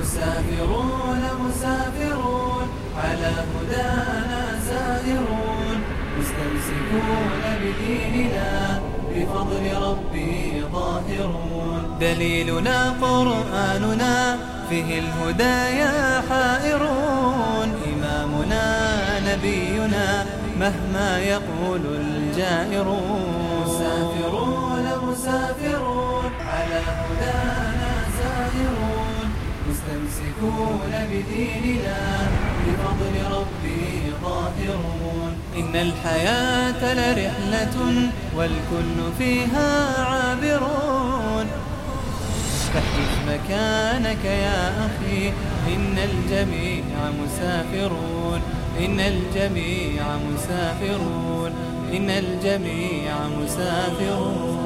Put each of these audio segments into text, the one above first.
مسافرون مسافرون على هدانا سائرون مستمسكون بديننا بفضل ربي ظاهرون. دليلنا قرآننا فيه الهدايا حائرون. إمامنا نبينا مهما يقول الجائرون. مسافرون مسافرون على هدانا سائرون مستمسكون بديننا بفضل ربي ظاهرون. إن الحياة لرحلة والكل فيها عابرون. فاحجز مكانك يا أخي إن الجميع مسافرون. إن الجميع مسافرون. إن الجميع مسافرون.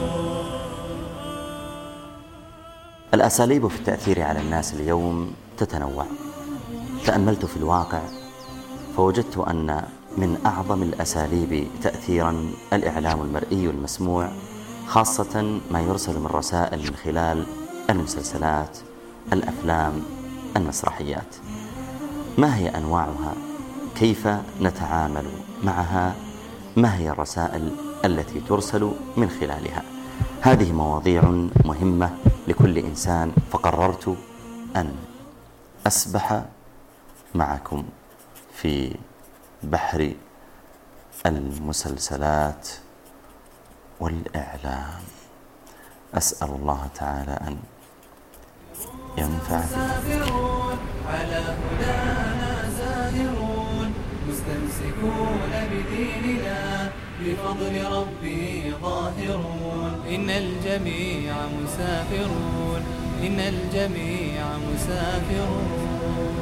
الأساليب في التأثير على الناس اليوم تتنوع. تأملت في الواقع فوجدت أن من أعظم الأساليب تأثيرا الإعلام المرئي والمسموع، خاصة ما يرسل من رسائل من خلال المسلسلات، الأفلام، المسرحيات. ما هي أنواعها؟ كيف نتعامل معها؟ ما هي الرسائل التي ترسل من خلالها؟ هذه مواضيع مهمة لكل إنسان، فقررت أن أسبح معكم في بحر المسلسلات والإعلام. أسأل الله تعالى أن ينفع مسافرون على هدانا سائرون مستمسكون بديننا بفضل ربي ظاهرون. إن الجميع مسافرون. إن الجميع مسافرون.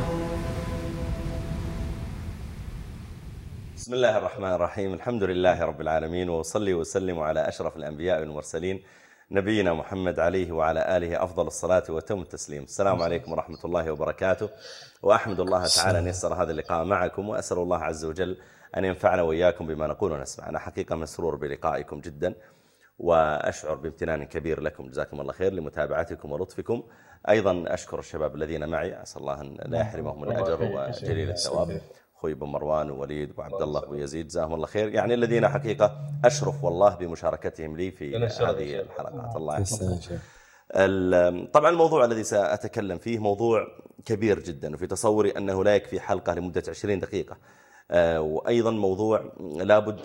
بسم الله الرحمن الرحيم. الحمد لله رب العالمين، وصلي وسلم على أشرف الأنبياء والمرسلين نبينا محمد عليه وعلى آله أفضل الصلاة وتم التسليم. السلام عليكم ورحمة الله وبركاته. وأحمد الله تعالى أن يسر هذا اللقاء معكم، وأسأل الله عز وجل أن ينفعنا وإياكم بما نقول ونسمع. أنا حقيقة مسرور بلقائكم جدا، وأشعر بامتنان كبير لكم، جزاكم الله خير لمتابعتكم ولطفكم. أيضا أشكر الشباب الذين معي، أسأل الله أن لا يحرمهم الأجر وجليل الثواب، أخوي بن مروان ووليد وعبد الله ويزيد، جزاهم الله خير، يعني الذين حقيقة أشرف والله بمشاركتهم لي في هذه الحلقات. الله يحفظهم. طبعا الموضوع الذي سأتكلم فيه موضوع كبير جدا، وفي تصوري أنه لا يكفي حلقة لمدة 20 دقيقة. وأيضا موضوع لابد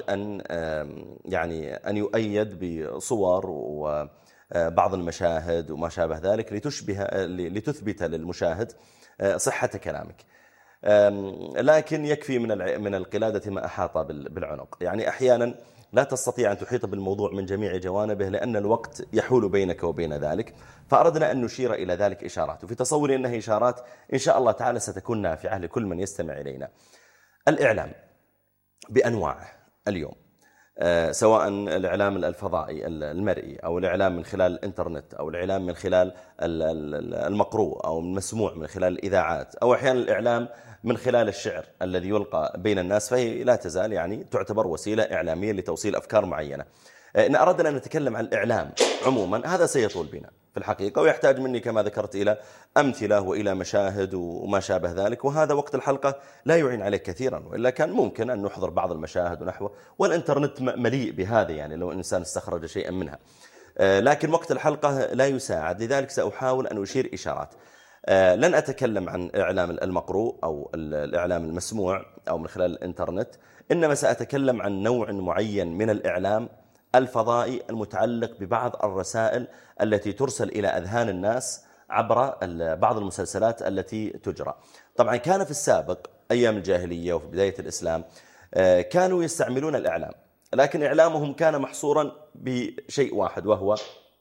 أن يؤيد بصور وبعض المشاهد وما شابه ذلك لتثبت للمشاهد صحة كلامك. لكن يكفي من القلادة ما أحاط بالعنق. يعني أحيانا لا تستطيع أن تحيط بالموضوع من جميع جوانبه لأن الوقت يحول بينك وبين ذلك، فأردنا أن نشير إلى ذلك إشارات، وفي تصوري أنها إشارات إن شاء الله تعالى ستكون نافعة لكل من يستمع إلينا. الإعلام بأنواعه اليوم، سواء الإعلام الفضائي المرئي، أو الإعلام من خلال الإنترنت، أو الإعلام من خلال المقروء أو المسموع من خلال الإذاعات، أو أحيانا الإعلام من خلال الشعر الذي يلقى بين الناس، فهي لا تزال يعني تعتبر وسيلة إعلامية لتوصيل أفكار معينة. إن أردنا أن نتكلم عن الإعلام عموما هذا سيطول بنا في الحقيقة، ويحتاج مني كما ذكرت إلى أمثلة وإلى مشاهد وما شابه ذلك، وهذا وقت الحلقة لا يعين عليه كثيرا، وإلا كان ممكن أن نحضر بعض المشاهد ونحوه، والإنترنت مليء بهذا يعني لو الإنسان استخرج شيئا منها، لكن وقت الحلقة لا يساعد. لذلك سأحاول أن أشير إشارات. لن أتكلم عن إعلام المقروء أو الإعلام المسموع أو من خلال الإنترنت، إنما سأتكلم عن نوع معين من الإعلام الفضائي المتعلق ببعض الرسائل التي ترسل إلى أذهان الناس عبر بعض المسلسلات التي تجرى. طبعا كان في السابق أيام الجاهلية وفي بداية الإسلام كانوا يستعملون الإعلام، لكن إعلامهم كان محصورا بشيء واحد وهو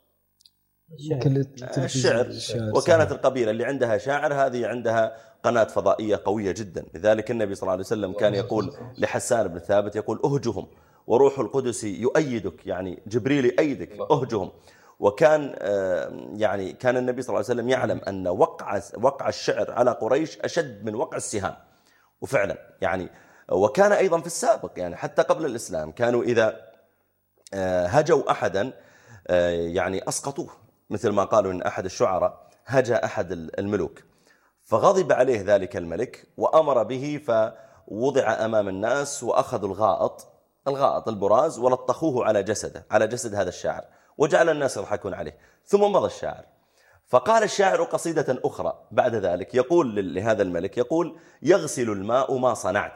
الشعر. وكانت القبيلة اللي عندها شاعر هذه عندها قناة فضائية قوية جدا. لذلك النبي صلى الله عليه وسلم كان يقول لحسان بن ثابت، يقول أهجهم وروح القدس يؤيدك، يعني جبريل يؤيدك، أهجهم. وكان كان النبي صلى الله عليه وسلم يعلم أن وقع الشعر على قريش أشد من وقع السهام، وفعلا يعني. وكان أيضا في السابق يعني حتى قبل الإسلام كانوا إذا هجوا أحدا يعني أسقطوه، مثل ما قالوا إن أحد الشعراء هجا أحد الملوك فغضب عليه ذلك الملك وأمر به، فوضع أمام الناس وأخذوا الغائط البراز ولطخوه على جسده، على جسد هذا الشاعر، وجعل الناس يضحكون عليه. ثم مضى الشاعر، فقال الشاعر قصيدة أخرى بعد ذلك يقول لهذا الملك، يقول: يغسل الماء ما صنعت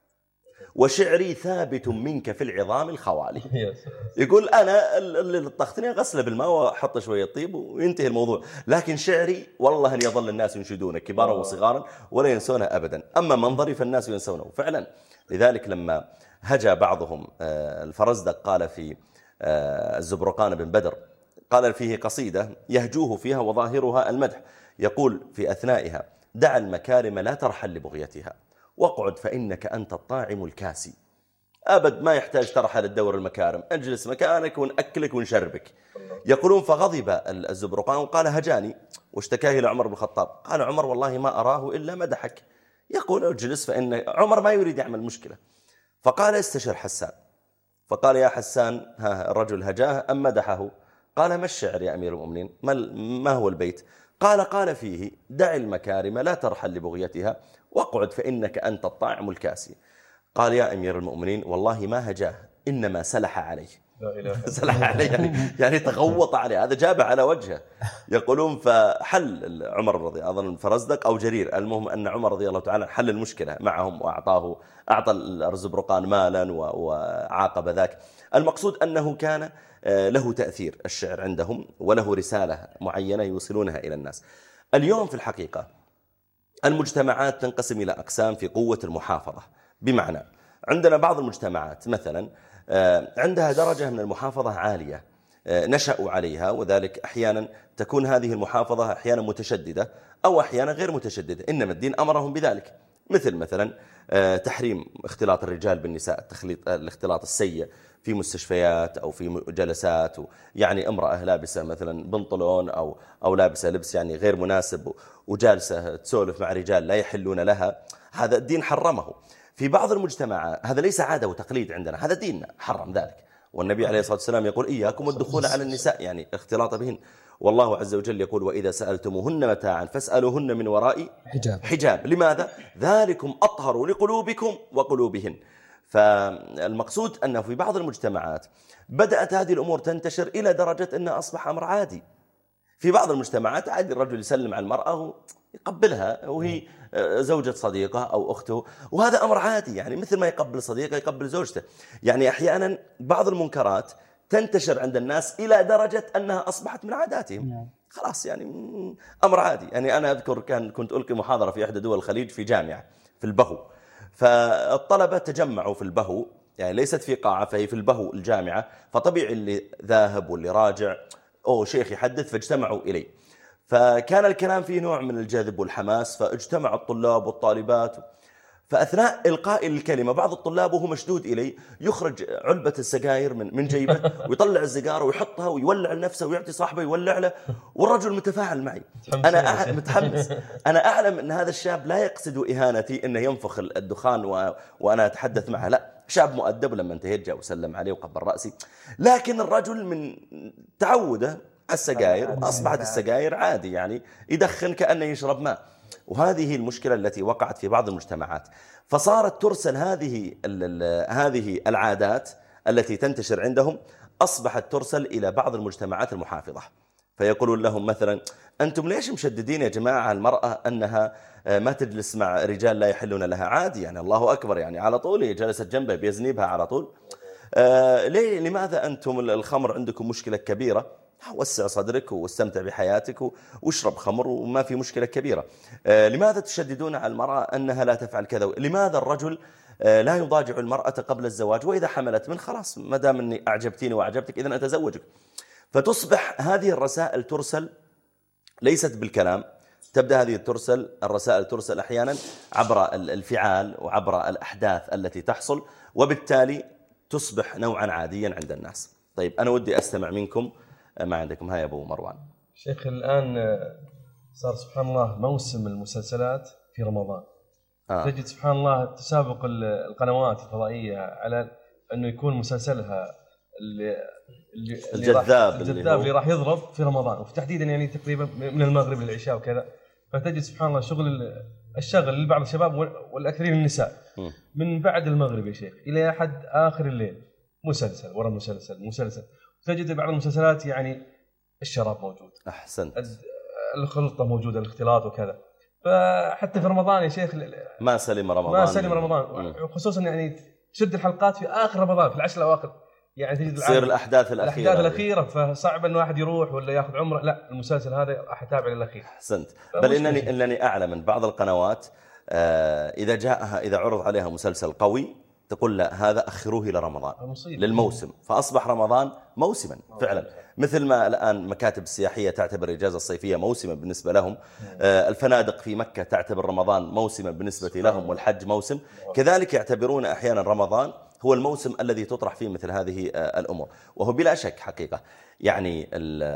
وشعري ثابت منك في العظام الخوالي. يقول أنا اللي لطختني غسله بالماء وحط شوية طيب وينتهي الموضوع، لكن شعري والله أن يظل الناس ينشدونه كبارا وصغارا ولا ينسونه أبدا، أما منظري فالناس ينسونه فعلا. لذلك لما هجا بعضهم الفرزدق قال في الزبرقان بن بدر، قال فيه قصيدة يهجوه فيها وظاهرها المدح، يقول في أثنائها: دع المكارم لا ترحل لبغيتها واقعد فإنك أنت الطاعم الكاسي. أبد ما يحتاج ترحل الدور المكارم، أجلس مكانك ونأكلك ونشربك. يقولون فغضب الزبرقان وقال: هجاني واشتكاه إلى عمر بن الخطاب. قال عمر: والله ما أراه إلا مدحك. يقول: اجلس، فإن عمر ما يريد يعمل مشكلة. فقال: استشر حسان. فقال: يا حسان، ها الرجل هجاه أم مدحه؟ قال: ما الشعر يا أمير المؤمنين؟ ما هو البيت؟ قال فيه: دع المكارم لا ترحل لبغيتها واقعد فإنك أنت الطاعم الكاسي. قال: يا أمير المؤمنين والله ما هجاه، إنما سلح عليه. سلح عليه يعني تغوط عليه، هذا جابه على وجهه. يقولون فحل عمر رضي أظن فرزدق أو جرير، المهم أن عمر رضي الله تعالى حل المشكلة معهم أعطى الزبرقان مالا وعاقب ذاك. المقصود أنه كان له تأثير الشعر عندهم وله رسالة معينة يوصلونها إلى الناس. اليوم في الحقيقة المجتمعات تنقسم إلى أقسام في قوة المحافظة، بمعنى عندنا بعض المجتمعات مثلا عندها درجة من المحافظة عالية نشأوا عليها، وذلك أحيانا تكون هذه المحافظة أحيانا متشددة أو أحيانا غير متشددة، إنما الدين أمرهم بذلك، مثلا تحريم اختلاط الرجال بالنساء، الاختلاط السيء في مستشفيات أو في جلسات، يعني امرأة لابسة مثلا بنطلون أو لابسة لبس يعني غير مناسب وجالسة تسولف مع رجال لا يحلون لها، هذا الدين حرمه. في بعض المجتمعات هذا ليس عادة وتقليد عندنا، هذا ديننا حرم ذلك، والنبي عليه الصلاة والسلام يقول: إياكم الدخول على النساء، يعني الاختلاط بهن. والله عز وجل يقول: وإذا سألتموهن متاعا فاسألوهن من وراء حجاب. لماذا؟ ذلكم أطهر لقلوبكم وقلوبهن. فالمقصود أنه في بعض المجتمعات بدأت هذه الأمور تنتشر إلى درجة أنها أصبح أمر عادي. في بعض المجتمعات عادي الرجل يسلم على المرأة ويقبلها وهي زوجة صديقه أو أخته، وهذا أمر عادي، يعني مثل ما يقبل صديقه يقبل زوجته. يعني أحيانا بعض المنكرات تنتشر عند الناس إلى درجة أنها أصبحت من عاداتهم، خلاص يعني أمر عادي. يعني أنا أذكر كنت ألقي محاضرة في إحدى دول الخليج في جامعة في البهو، فالطلبة تجمعوا في البهو، يعني ليست في قاعة، فهي في البهو الجامعة، فطبيعي اللي ذاهب واللي راجع شيخ يحدث فاجتمعوا إليه، فكان الكلام فيه نوع من الجذب والحماس، فاجتمع الطلاب والطالبات. فأثناء إلقاء الكلمة بعض الطلاب وهو مشدود إليه يخرج علبة السجاير من جيبه ويطلع السيجارة ويحطها ويولع لنفسه ويعطي صاحبه يولع له، والرجل متفاعل معي، أنا متحمس، أنا أعلم أن هذا الشاب لا يقصد إهانتي أنه ينفخ الدخان وأنا أتحدث معه، لا، شاب مؤدب، لما انتهيت جاء وسلم عليه وقبل رأسي، لكن الرجل من تعوده السجاير وأصبحت السجاير عادي، يعني يدخن كأنه يشرب ماء. وهذه المشكلة التي وقعت في بعض المجتمعات، فصارت ترسل هذه العادات التي تنتشر عندهم، أصبحت ترسل إلى بعض المجتمعات المحافظة، فيقولون لهم مثلا: أنتم ليش مشددين يا جماعة على المرأة أنها ما تجلس مع رجال لا يحلون لها؟ عادي، يعني الله أكبر، يعني على طول جلست جنبه بيزني بها على طول. لماذا أنتم الخمر عندكم مشكلة كبيرة؟ وسع صدرك واستمتع بحياتك واشرب خمر وما في مشكلة كبيرة. لماذا تشددون على المرأة أنها لا تفعل كذا؟ لماذا الرجل لا يضاجع المرأة قبل الزواج؟ وإذا حملت من خلاص، ما دام أني أعجبتيني وأعجبتك إذن أتزوجك. فتصبح هذه الرسائل ترسل ليست بالكلام، تبدأ هذه الرسائل ترسل أحيانا عبر الفعال وعبر الأحداث التي تحصل، وبالتالي تصبح نوعا عاديا عند الناس. طيب أنا ودي أستمع منكم، ما عندكم؟ هاي أبو مروان. شيخ، الآن صار سبحان الله موسم المسلسلات في رمضان. تجد سبحان الله تسابق القنوات الفضائية على أنه يكون مسلسلها الجذاب اللي راح يضرب في رمضان، وتحديدا يعني تقريبا من المغرب للعشاء وكذا. فتجد سبحان الله الشغل لبعض الشباب والأكثرين النساء من بعد المغرب يا شيخ إلى حد آخر الليل مسلسل ورا مسلسل. تجد بعض المسلسلات يعني الشراب موجود، أحسنت، الخلطة موجودة، الاختلاط وكذا. فحتى في رمضان يا شيخ ما سلم رمضان، خصوصا يعني تشد الحلقات في آخر رمضان في العشر الأواخر، يعني تجد تصير الأحداث الأخيرة فصعب أن واحد يروح ولا يأخذ عمره. لا، المسلسل هذا راح أتابع للأخير. أحسنت. بل إنني أعلم من بعض القنوات إذا عرض عليها مسلسل قوي تقول لا هذا أخروه إلى رمضان للموسم، فأصبح رمضان موسما فعلا. مثل ما الآن مكاتب السياحية تعتبر الإجازة الصيفية موسما بالنسبة لهم، الفنادق في مكة تعتبر رمضان موسما بالنسبة لهم، والحج موسم، كذلك يعتبرون أحيانا رمضان هو الموسم الذي تطرح فيه مثل هذه الأمور. وهو بلا شك حقيقة يعني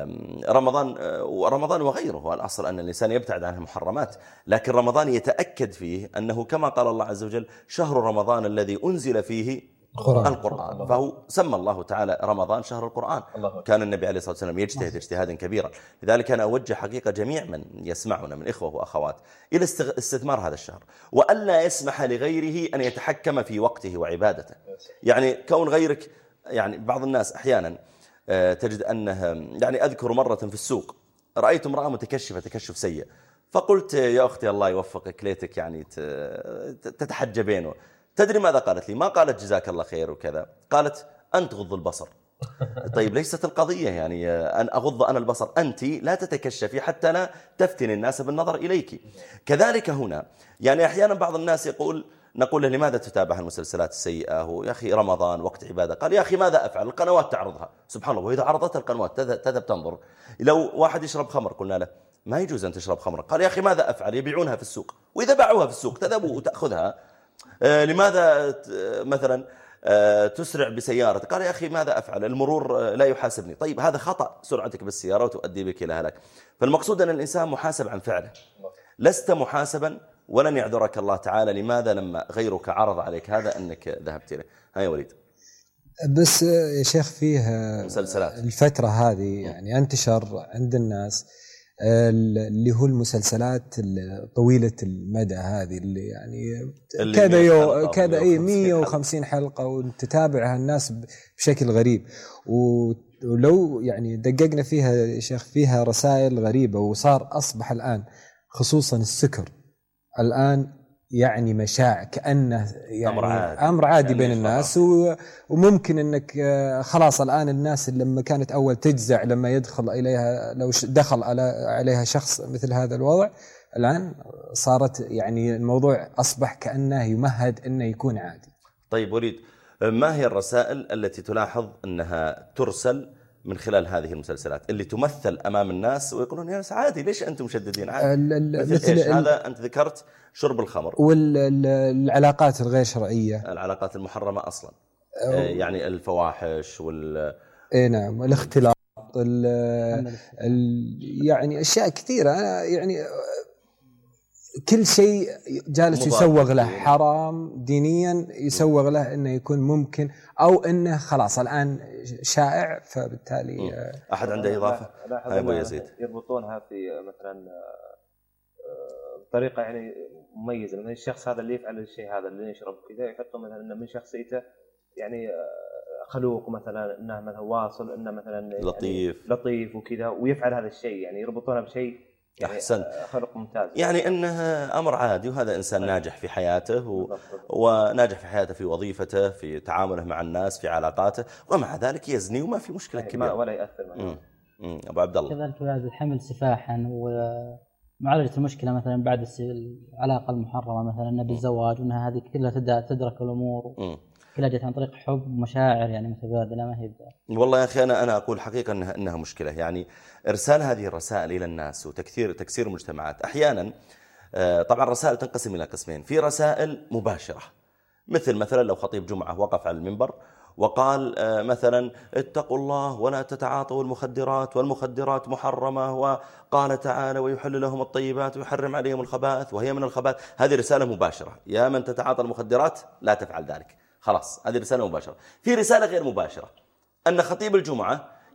رمضان وغيره الأصل أن الإنسان يبتعد عن المحرمات، لكن رمضان يتأكد فيه أنه كما قال الله عز وجل شهر رمضان الذي أنزل فيه القرآن، فهو سمى الله تعالى رمضان شهر القرآن. كان النبي عليه الصلاة والسلام يجتهد اجتهادا كبيرا. لذلك أنا أوجه حقيقة جميع من يسمعنا من إخوة وأخوات إلى استثمار هذا الشهر، وألا يسمح لغيره أن يتحكم في وقته وعبادته. يعني كون غيرك، يعني بعض الناس أحيانا تجد أنه، يعني أذكر مرة في السوق رأيت امرأة متكشفة تكشف سيء، فقلت يا أختي الله يوفقك ليتك يعني تتحجبين. تدري ماذا قالت لي؟ ما قالت جزاك الله خير وكذا، قالت أنت غض البصر. طيب ليست القضية يعني أن أغض أنا البصر، أنت لا تتكشفي حتى لا تفتن الناس بالنظر إليك. كذلك هنا يعني أحيانا بعض الناس نقول له لماذا تتابع المسلسلات السيئة؟ يا أخي رمضان وقت عبادة. قال يا أخي ماذا أفعل؟ القنوات تعرضها. سبحان الله، وإذا عرضتها القنوات تذهب تنظر. لو واحد يشرب خمر قلنا له ما يجوز أن تشرب خمر، قال يا أخي ماذا أفعل؟ يبيعونها في السوق، وإذا باعوها في السوق تذهب وتأخذها. لماذا مثلا تسرع بسيارة؟ قال يا أخي ماذا أفعل؟ المرور لا يحاسبني. طيب هذا خطأ سرعتك بالسيارة وتؤدي بك إلى هلاك. فالمقصود أن الإنسان محاسب عن فعله، لست محاسبا ولن يعذرك الله تعالى. لماذا لما غيرك عرض عليك هذا أنك ذهبت إليه؟ هيا وليد. بس يا شيخ فيه مسلسلات الفترة هذه يعني انتشر عند الناس اللي هو المسلسلات طويلة المدى هذه اللي يعني كذا 150 حلقة وتتابعها الناس بشكل غريب. ولو يعني دققنا فيها يا شيخ فيها رسائل غريبة، وصار أصبح الآن خصوصا السكر الآن يعني مشاع كأنه يعني أمر عادي بين الناس. وممكن أنك خلاص الآن الناس لما كانت أول تجزع لما يدخل إليها، لو دخل عليها شخص مثل هذا الوضع، الآن صارت يعني الموضوع أصبح كأنه يمهد أنه يكون عادي. طيب وليد، ما هي الرسائل التي تلاحظ أنها ترسل من خلال هذه المسلسلات اللي تمثل أمام الناس ويقولون يا ناس عادي، ليش أنتم مشددين عادي؟ مثل هذا أنت ذكرت شرب الخمر والعلاقات الغير شرعية، العلاقات المحرمة أصلا، يعني الفواحش نعم، الاختلاط، يعني أشياء كثيرة. يعني كل شيء جالس يسوغ له حرام دينيا، يسوغ له انه يكون ممكن او انه خلاص الان شائع. فبالتالي احد عنده اضافه؟ ابو يزيد يربطونها في مثلا بطريقه يعني مميزه، مثلا الشخص هذا اللي يفعل الشيء هذا اللي يشرب كذا يحطوا مثلا انه من شخصيته يعني خلوق، مثلا انه مثلا واصل، انه مثلا لطيف وكذا، ويفعل هذا الشيء، يعني يربطونها بشيء يعني أحسن، خلق ممتاز، يعني أنه أمر عادي، وهذا إنسان ناجح في حياته وناجح في حياته في وظيفته، في تعامله مع الناس، في علاقاته، ومع ذلك يزني وما في مشكلة كبيرة ولا يأثر معه. أبو عبد الله. كذلك بعد الحمل سفاحا ومعالجة المشكلة مثلا بعد العلاقة المحرمة، مثلا بالزواج، وأنها هذه كلها تدرك الأمور كلها جت عن طريق حب ومشاعر يعني متبادلة، ما هي والله يا أخي أنا أقول حقيقة أنها مشكلة، يعني إرسال هذه الرسائل إلى الناس وتكسير المجتمعات. أحيانا طبعا الرسائل تنقسم إلى قسمين، في رسائل مباشرة، مثلا لو خطيب جمعة وقف على المنبر وقال مثلا اتقوا الله ولا تتعاطوا المخدرات والمخدرات محرمة، وقال تعالى ويحل لهم الطيبات ويحرم عليهم الخبائث وهي من الخبائث. هذه رسالة مباشرة، يا من تتعاطى المخدرات لا تفعل ذلك، خلاص هذه رسالة مباشرة. في رسالة غير مباشرة، أن خطيب الجمعة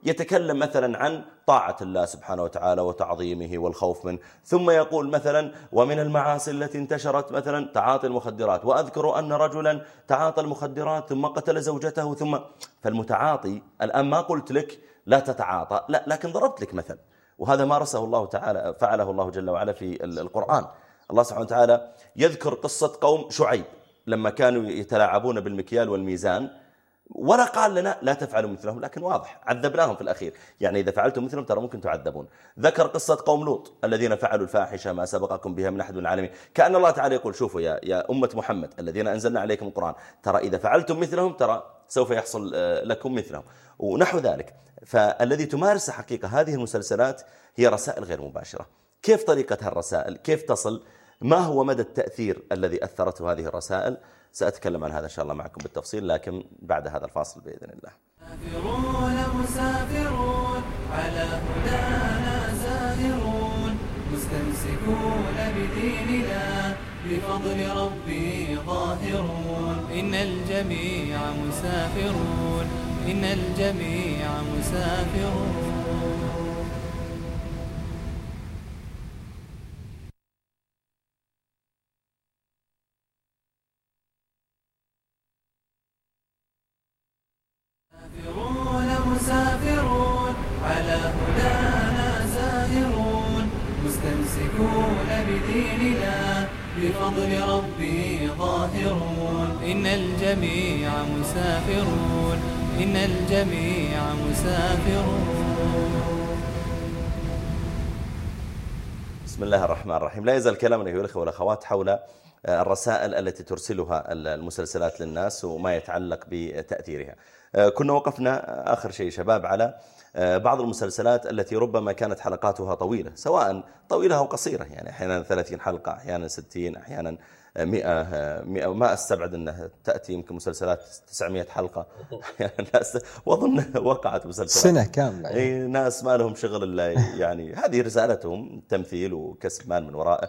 يتكلم مثلا عن طاعة الله سبحانه وتعالى وتعظيمه والخوف منه، ثم يقول مثلا ومن المعاصي التي انتشرت مثلا تعاطي المخدرات، وأذكر أن رجلا تعاطى المخدرات ثم قتل زوجته ثم. فالمتعاطي الآن ما قلت لك لا تتعاطى، لا، لكن ضربت لك مثل، وهذا مارسه الله تعالى، فعله الله جل وعلا في القرآن. الله سبحانه وتعالى يذكر قصة قوم شعيب لما كانوا يتلاعبون بالمكيال والميزان، ولا قال لنا لا تفعلوا مثلهم، لكن واضح عذبناهم في الأخير، يعني إذا فعلتم مثلهم ترى ممكن تعذبون. ذكر قصة قوم لوط الذين فعلوا الفاحشة ما سبقكم بها من أحد من العالمين، كأن الله تعالى يقول شوفوا يا أمة محمد الذين أنزلنا عليكم القرآن، ترى إذا فعلتم مثلهم ترى سوف يحصل لكم مثلهم ونحو ذلك. فالذي تمارس حقيقة هذه المسلسلات هي رسائل غير مباشرة. كيف طريقة هالرسائل؟ كيف تصل؟ ما هو مدى التأثير الذي أثرته هذه الرسائل؟ سأتكلم عن هذا إن شاء الله معكم بالتفصيل، لكن بعد هذا الفاصل بإذن الله. مسافرون على هدانا زاهرون، مستمسكون بديننا بفضل ربي ظاهرون. إن الجميع مسافرون، إن الجميع مسافرون. مسافرون على هدانا زاهرون، مستمسكون بديننا بفضل ربي ظاهرون. إن الجميع مسافرون، إن الجميع مسافرون. بسم الله الرحمن الرحيم. لا يزال كلامنا أيها الأخوة والأخوات حول الرسائل التي ترسلها المسلسلات للناس وما يتعلق بتأثيرها. كنا وقفنا آخر شيء شباب على بعض المسلسلات التي ربما كانت حلقاتها طويلة، سواء طويلة أو قصيرة، يعني أحيانا 30 حلقة، أحيانا 60، أحيانا 100. وما أستبعد أنها تأتي يمكن مسلسلات 900 حلقة وأظن وقعت مسلسلات سنة كاملة. ناس ما لهم شغل إلا يعني هذه رسالتهم، تمثيل وكسب مال من ورائه.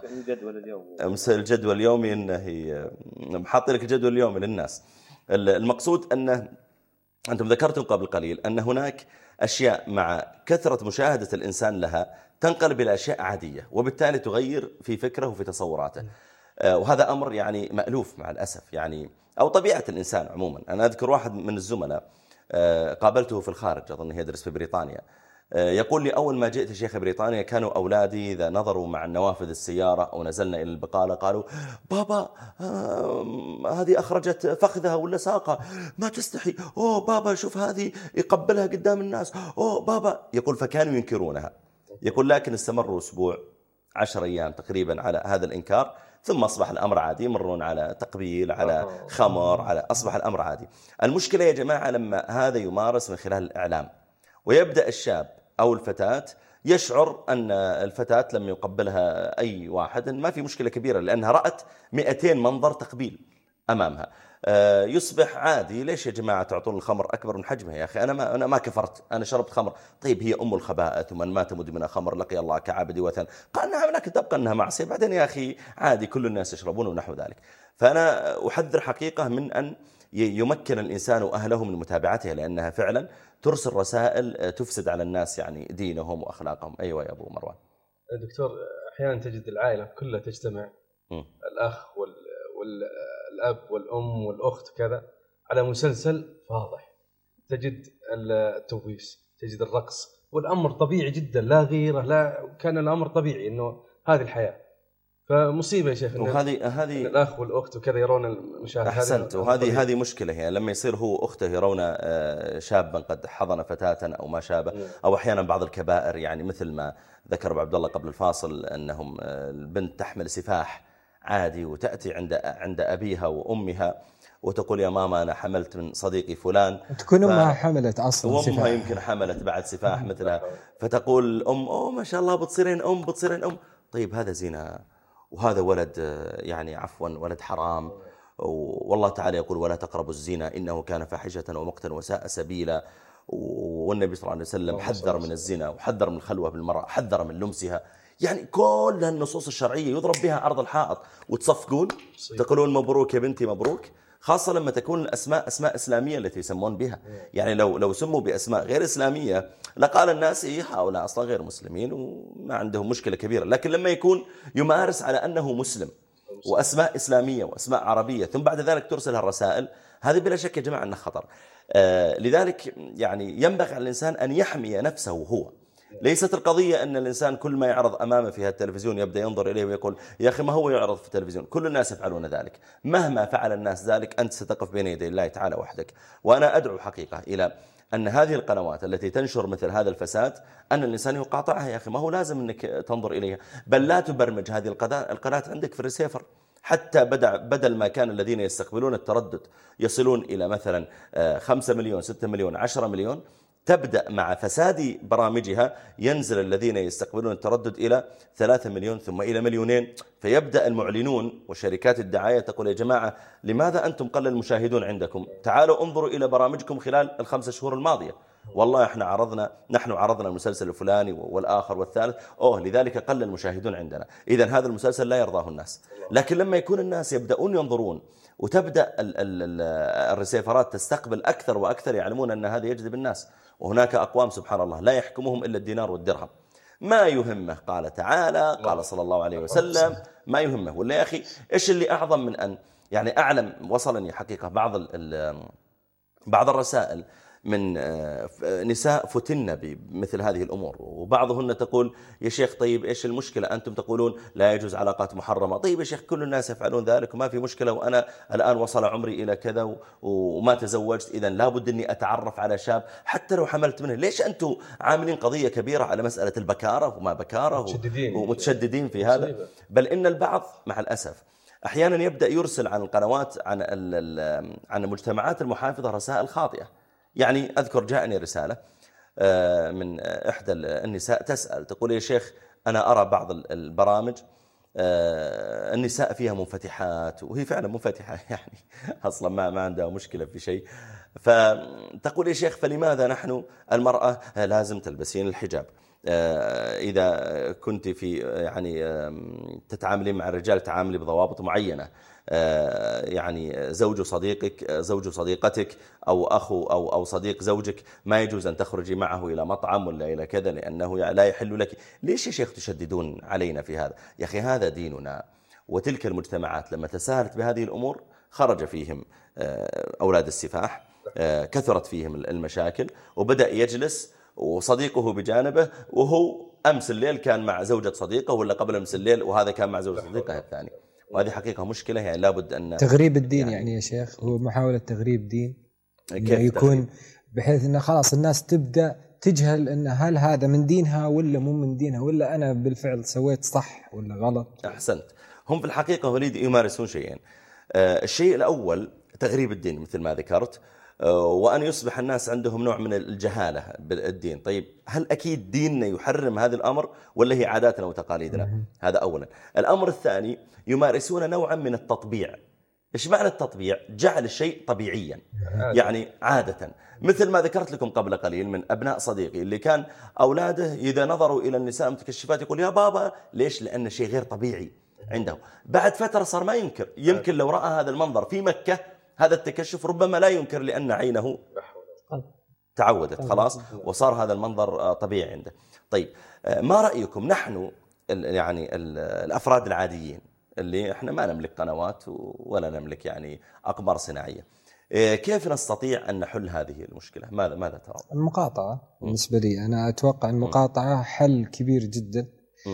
الجدول اليومي إنه محط لك الجدول اليومي للناس. المقصود أنه أنتم ذكرتم قبل قليل أن هناك أشياء مع كثرة مشاهدة الإنسان لها تنقلب إلى أشياء عادية، وبالتالي تغير في فكره وفي تصوراته، وهذا أمر يعني مألوف مع الأسف، يعني أو طبيعة الإنسان عموما. أنا أذكر واحد من الزملاء قابلته في الخارج، أظن يدرس في بريطانيا، يقول لي أول ما جئت شيخ بريطانيا كانوا أولادي إذا نظروا مع النوافذ السيارة أو نزلنا إلى البقالة قالوا بابا هذه أخرجت فخذها ولا ساقها، ما تستحي، أوه بابا شوف هذه يقبلها قدام الناس، أوه بابا. يقول فكانوا ينكرونها. يقول لكن استمروا أسبوع 10 أيام تقريبا على هذا الإنكار، ثم أصبح الأمر عادي، يمرون على تقبيل، على خمر، على أصبح الأمر عادي. المشكلة يا جماعة لما هذا يمارس من خلال الإعلام، ويبدأ الشاب أو الفتاة يشعر أن الفتاة لما يقبلها أي واحد ما في مشكلة كبيرة، لأنها رأت 200 منظر تقبيل أمامها، يصبح عادي. ليش يا جماعة تعطون الخمر أكبر من حجمها؟ يا أخي أنا ما كفرت، أنا شربت خمر. طيب هي أم الخبائث، ومن مات مدمن خمر لقي الله كعابد وثن. قال نعم، لكن تبقى أنها معصية. بعدين يا أخي عادي، كل الناس يشربون ونحو ذلك. فأنا أحذر حقيقة من أن يمكن الإنسان أهله من متابعتها، لأنها فعلا ترسل رسائل تفسد على الناس يعني دينهم وأخلاقهم. أيوة يا أبو مروان. دكتور، أحيانا تجد العائلة كلها تجتمع، الأخ والأب والأم والأخت كذا، على مسلسل فاضح. تجد التوبيس، تجد الرقص، والأمر طبيعي جدا، لا غيره، لا كان الأمر طبيعي إنه هذه الحياة. فمصيبة يا شيخ، وهذه الأخ والأخت وكذا يرون المشاهد. أحسنت. وهذه مشكلة هي لما يصير هو أخته يرون شابا قد حضن فتاة أو ما شابه، أو أحيانا بعض الكبائر، يعني مثل ما ذكر أبو عبد الله قبل الفاصل أنهم البنت تحمل سفاح عادي وتأتي عند أبيها وأمها وتقول يا ماما أنا حملت من صديقي فلان، تكون أمها حملت أصلا سفاح، وأمها يمكن حملت بعد سفاح مثلها، فتقول الأم أوه ما شاء الله بتصيرين أم. طيب هذا زنا، وهذا ولد يعني عفوا ولد حرام، والله تعالى يقول ولا تقربوا الزنا إنه كان فاحشة ومقتا وساء سبيلا. والنبي صلى الله عليه وسلم حذر من الزنا، وحذر من الخلوة بالمرأة، حذر من لمسها. يعني كل النصوص الشرعية يضرب بها عرض الحائط، وتصفقون تقولون مبروك يا بنتي مبروك، خاصة لما تكون الأسماء أسماء إسلامية التي يسمون بها. يعني لو سموا بأسماء غير إسلامية لقال الناس هؤلاء أصلا غير مسلمين وما عندهم مشكلة كبيرة. لكن لما يكون يمارس على أنه مسلم وأسماء إسلامية وأسماء عربية ثم بعد ذلك ترسل الرسائل، هذه بلا شك يا جماعة أنه خطر. لذلك يعني ينبغي على الإنسان أن يحمي نفسه هو. ليست القضية أن الإنسان كل ما يعرض أمامه في التلفزيون يبدأ ينظر إليه ويقول يا أخي ما هو يعرض في التلفزيون، كل الناس يفعلون ذلك. مهما فعل الناس ذلك أنت ستقف بين يدي الله تعالى وحدك. وأنا أدعو حقيقة إلى أن هذه القنوات التي تنشر مثل هذا الفساد أن الإنسان يقاطعها. يا أخي ما هو لازم أنك تنظر إليها، بل لا تبرمج هذه القناة عندك في الريسيفر، حتى بدل ما كان الذين يستقبلون التردد يصلون إلى مثلا 5 مليون 6 مليون 10 مليون، تبدأ مع فساد برامجها ينزل الذين يستقبلون التردد إلى 3 مليون ثم إلى 2 مليون. فيبدأ المعلنون وشركات الدعاية تقول يا جماعة لماذا أنتم قل المشاهدون عندكم؟ تعالوا انظروا إلى برامجكم خلال ال5 شهور الماضية، والله نحن عرضنا المسلسل الفلاني والآخر والثالث، لذلك قل المشاهدون عندنا. إذن هذا المسلسل لا يرضاه الناس. لكن لما يكون الناس يبدأون ينظرون وتبدأ الرسيفرات تستقبل أكثر وأكثر، يعلمون أن هذا يجذب الناس. وهناك أقوام سبحان الله لا يحكمهم إلا الدينار والدرهم، ما يهمه قال تعالى قال صلى الله عليه وسلم، ما يهمه. ولا يا أخي إيش اللي أعظم من أن يعني أعلم وصلني حقيقة بعض الرسائل من نساء فتن بمثل هذه الأمور، وبعضهن تقول يا شيخ طيب إيش المشكلة؟ أنتم تقولون لا يجوز علاقات محرمة. طيب يا شيخ كل الناس يفعلون ذلك وما في مشكلة، وأنا الآن وصل عمري إلى كذا وما تزوجت، إذن لابد أني أتعرف على شاب حتى لو حملت منه. ليش أنتم عاملين قضية كبيرة على مسألة البكارة وما بكارة ومتشددين في هذا؟ بل إن البعض مع الأسف أحيانا يبدأ يرسل عن القنوات عن المجتمعات المحافظة رسائل خاطئة. يعني أذكر جاءني رسالة من إحدى النساء تسأل تقول يا شيخ أنا أرى بعض البرامج النساء فيها منفتحات، وهي فعلا منفتحة يعني أصلا ما عندها مشكلة في شيء. فتقول يا شيخ فلماذا نحن المرأة لازم تلبسين الحجاب؟ إذا كنت في يعني تتعاملين مع الرجال تعاملي بضوابط معينة، يعني زوج صديقتك أو أخو أو صديق زوجك ما يجوز أن تخرجي معه إلى مطعم ولا إلى كذا لأنه لا يحل لك. ليش يا شيخ تشددون علينا في هذا؟ يا أخي هذا ديننا. وتلك المجتمعات لما تساهلت بهذه الأمور خرج فيهم أولاد السفاح، كثرت فيهم المشاكل، وبدأ يجلس وصديقه بجانبه وهو أمس الليل كان مع زوجة صديقه، ولا قبل أمس الليل وهذا كان مع زوجة صديقه الثاني. وهذه حقيقة مشكلة، يعني لابد أن تغريب الدين يعني يا شيخ، هو محاولة تغريب دين يكون بحيث أن خلاص الناس تبدأ تجهل أن هل هذا من دينها ولا مو من دينها، ولا أنا بالفعل سويت صح ولا غلط. أحسنت. هم في الحقيقة وليد يمارسون شيئين. الشيء الأول تغريب الدين مثل ما ذكرت، وأن يصبح الناس عندهم نوع من الجهالة بالدين. طيب هل أكيد ديننا يحرم هذا الأمر ولا هي عاداتنا وتقاليدنا؟ هذا أولا. الأمر الثاني يمارسون نوعا من التطبيع. إيش معنى التطبيع؟ جعل الشيء طبيعيا، يعني عادة. مثل ما ذكرت لكم قبل قليل من أبناء صديقي اللي كان أولاده إذا نظروا إلى النساء متكشفات يقول يا بابا ليش؟ لأن شيء غير طبيعي عنده. بعد فترة صار ما ينكر، يمكن لو رأى هذا المنظر في مكة هذا التكشف ربما لا ينكر لأن عينه تعودت خلاص وصار هذا المنظر طبيعي عنده. طيب ما رأيكم نحن يعني الأفراد العاديين اللي احنا ما نملك قنوات ولا نملك يعني أقمار صناعية، كيف نستطيع أن نحل هذه المشكلة؟ ماذا ترى؟ المقاطعة بالنسبة لي أنا أتوقع المقاطعة حل كبير جدا.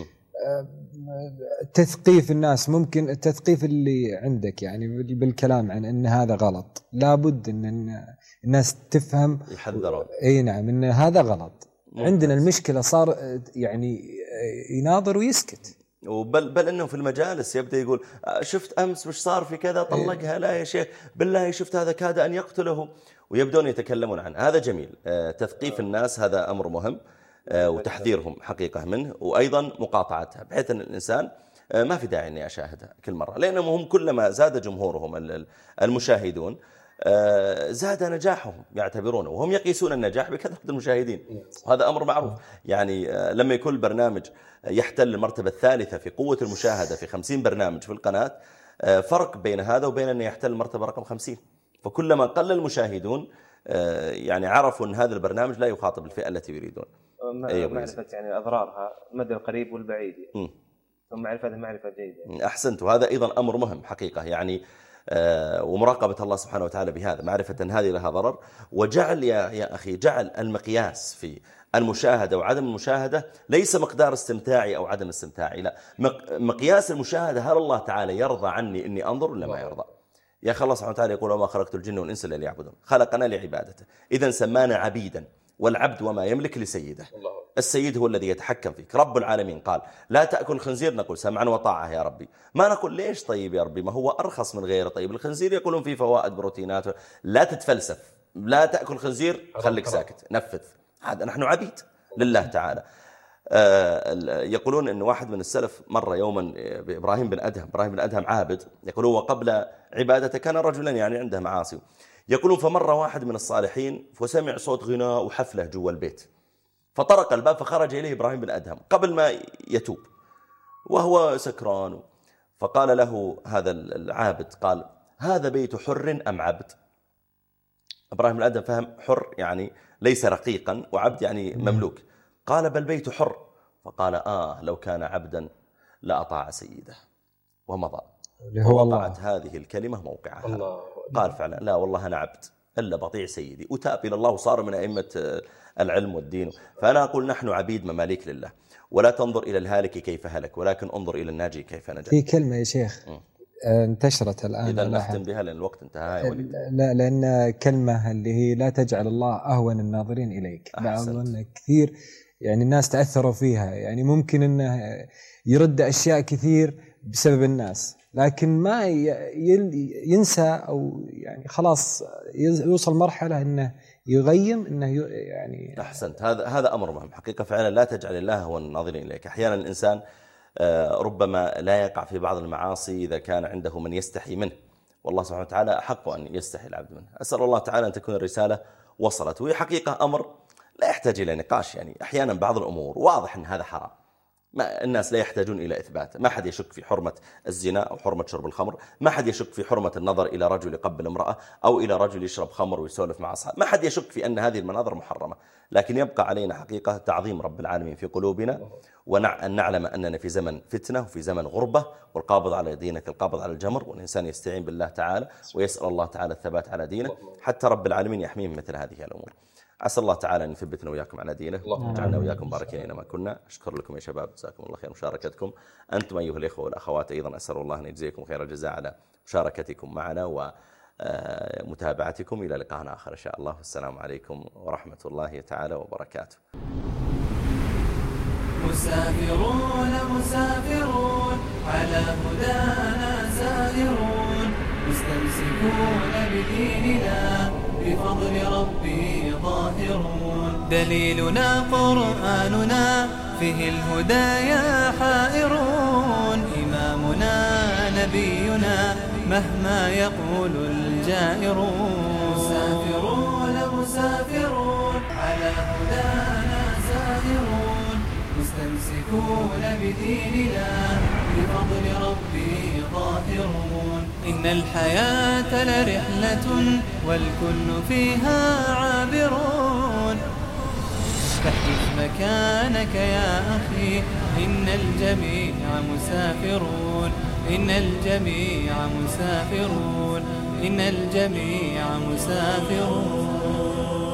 تثقيف الناس، ممكن التثقيف اللي عندك يعني بالكلام عن أن هذا غلط، لابد أن الناس تفهم يحذرون. أي نعم أن هذا غلط. عندنا المشكلة صار يعني يناظر ويسكت، بل انه في المجالس يبدا يقول شفت امس وش صار في كذا طلقها، لا يا شيخ بالله شفت هذا كاد ان يقتله، ويبدون يتكلمون عنه. هذا جميل. تثقيف الناس هذا امر مهم، وتحذيرهم حقيقه منه، وايضا مقاطعتها بحيث ان الانسان ما في داعي اني اشاهدها كل مره، لانهم هم كلما زاد جمهورهم المشاهدون زاد نجاحهم يعتبرونه، وهم يقيسون النجاح بكثرة المشاهدين، وهذا أمر معروف. يعني لما يكون البرنامج يحتل المرتبة الثالثة في قوة المشاهدة في 50 برنامج في القناة، فرق بين هذا وبين أن يحتل المرتبة رقم 50. فكلما قل المشاهدون يعني عرفوا أن هذا البرنامج لا يخاطب الفئة التي يريدون. معرفة يعني أضرارها المدى القريب والبعيد، ثم معرفة جيدة. أحسنت، وهذا أيضا أمر مهم حقيقة يعني، ومراقبة الله سبحانه وتعالى بهذا، معرفة أن هذه لها ضرر، وجعل يا أخي جعل المقياس في المشاهدة وعدم المشاهدة ليس مقدار استمتاعي أو عدم استمتاعي، لا، مقياس المشاهدة هل الله تعالى يرضى عني إني أنظر ولا ما يرضى. يا أخي الله سبحانه وتعالى يقول وما خلقت الجن والإنس إلا ليعبدون، خلقنا لعبادته، إذن سمانا عبيدا، والعبد وما يملك لسيده. السيد هو الذي يتحكم فيك. رب العالمين قال لا تأكل الخنزير، نقول سمعا وطاعة يا ربي، ما نقول ليش طيب يا ربي، ما هو أرخص من غيره. طيب الخنزير يقولون فيه فوائد بروتينات، لا تتفلسف، لا تأكل خنزير، خليك ساكت، نفذ. هذا نحن عبيد لله تعالى. يقولون أن واحد من السلف مر يوما بإبراهيم بن أدهم عابد، يقولون وقبل عبادته كان رجلا يعني عنده معاصي، يقولون فمر واحد من الصالحين فسمع صوت غناء وحفلة جوا البيت، فطرق الباب فخرج إليه إبراهيم بن أدهم قبل ما يتوب وهو سكران، فقال له هذا العابد، قال هذا بيت حر أم عبد؟ إبراهيم بن أدهم فهم حر يعني ليس رقيقا، وعبد يعني مملوك. قال بل بيت حر. فقال لو كان عبدا لأطاع سيده، ومضى. ووقعت هذه الكلمة موقعها. الله. قال فعلا لا والله أنا عبد إلا بطيع سيدي، وتاب إلى الله وصار من أئمة العلم والدين. فأنا أقول نحن عبيد مماليك لله، ولا تنظر إلى الهالك كيف هلك، ولكن انظر إلى الناجي كيف نجا. في كلمة يا شيخ انتشرت الآن، إذا نختم بها لأن الوقت انتهى يا وليد. لا، لأن كلمة اللي هي لا تجعل الله أهون الناظرين إليك. بعض كثير يعني الناس تأثروا فيها، يعني ممكن أنه يرد أشياء كثير بسبب الناس، لكن ما ينسى أو يعني خلاص يوصل مرحلة أنه يغيم أنه يعني. أحسنت، هذا أمر مهم حقيقة فعلا. لا تجعل الله هو الناظرين إليك. أحيانا الإنسان ربما لا يقع في بعض المعاصي إذا كان عنده من يستحي منه، والله سبحانه وتعالى أحق أن يستحي العبد منه. أسأل الله تعالى أن تكون الرسالة وصلت، وهي حقيقة أمر لا يحتاج إلى نقاش. يعني أحيانا بعض الأمور واضح أن هذا حرام، ما الناس لا يحتاجون إلى إثبات. ما حد يشك في حرمة الزنا أو حرمة شرب الخمر، ما حد يشك في حرمة النظر إلى رجل يقبل امرأة أو إلى رجل يشرب خمر ويسولف مع أصحاب، ما حد يشك في أن هذه المناظر محرمة. لكن يبقى علينا حقيقة تعظيم رب العالمين في قلوبنا، وأن نعلم أننا في زمن فتنة وفي زمن غربة، والقابض على دينك القابض على الجمر، والإنسان يستعين بالله تعالى ويسأل الله تعالى الثبات على دينه حتى رب العالمين يحميه من مثل هذه الأمور. عسى الله تعالى أن يثبتنا وياكم على دينه، وجعلنا وياكم باركين أينما كنا. أشكر لكم يا شباب، جزاكم الله خير مشاركتكم. أنتم أيها الإخوة والأخوات أيضا أسأل الله أن يجزيكم خير الجزاء على مشاركتكم معنا ومتابعتكم. إلى لقاء آخر إن شاء الله، والسلام عليكم ورحمة الله تعالى وبركاته. مسافرون على هدانا سائرون، مستمسكون بديننا بفضل ربي ظاهرون. دليلنا قرآننا فيه الهدايا حائرون، إمامنا نبينا مهما يقول الجائرون. مسافرون على هدانا سائرون، مستمسكون بديننا بفضل ربي ظاهرون. إن الحياة لرحلة والكل فيها عابرون، فاحجز مكانك يا أخي، إن الجميع مسافرون، إن الجميع مسافرون، إن الجميع مسافرون.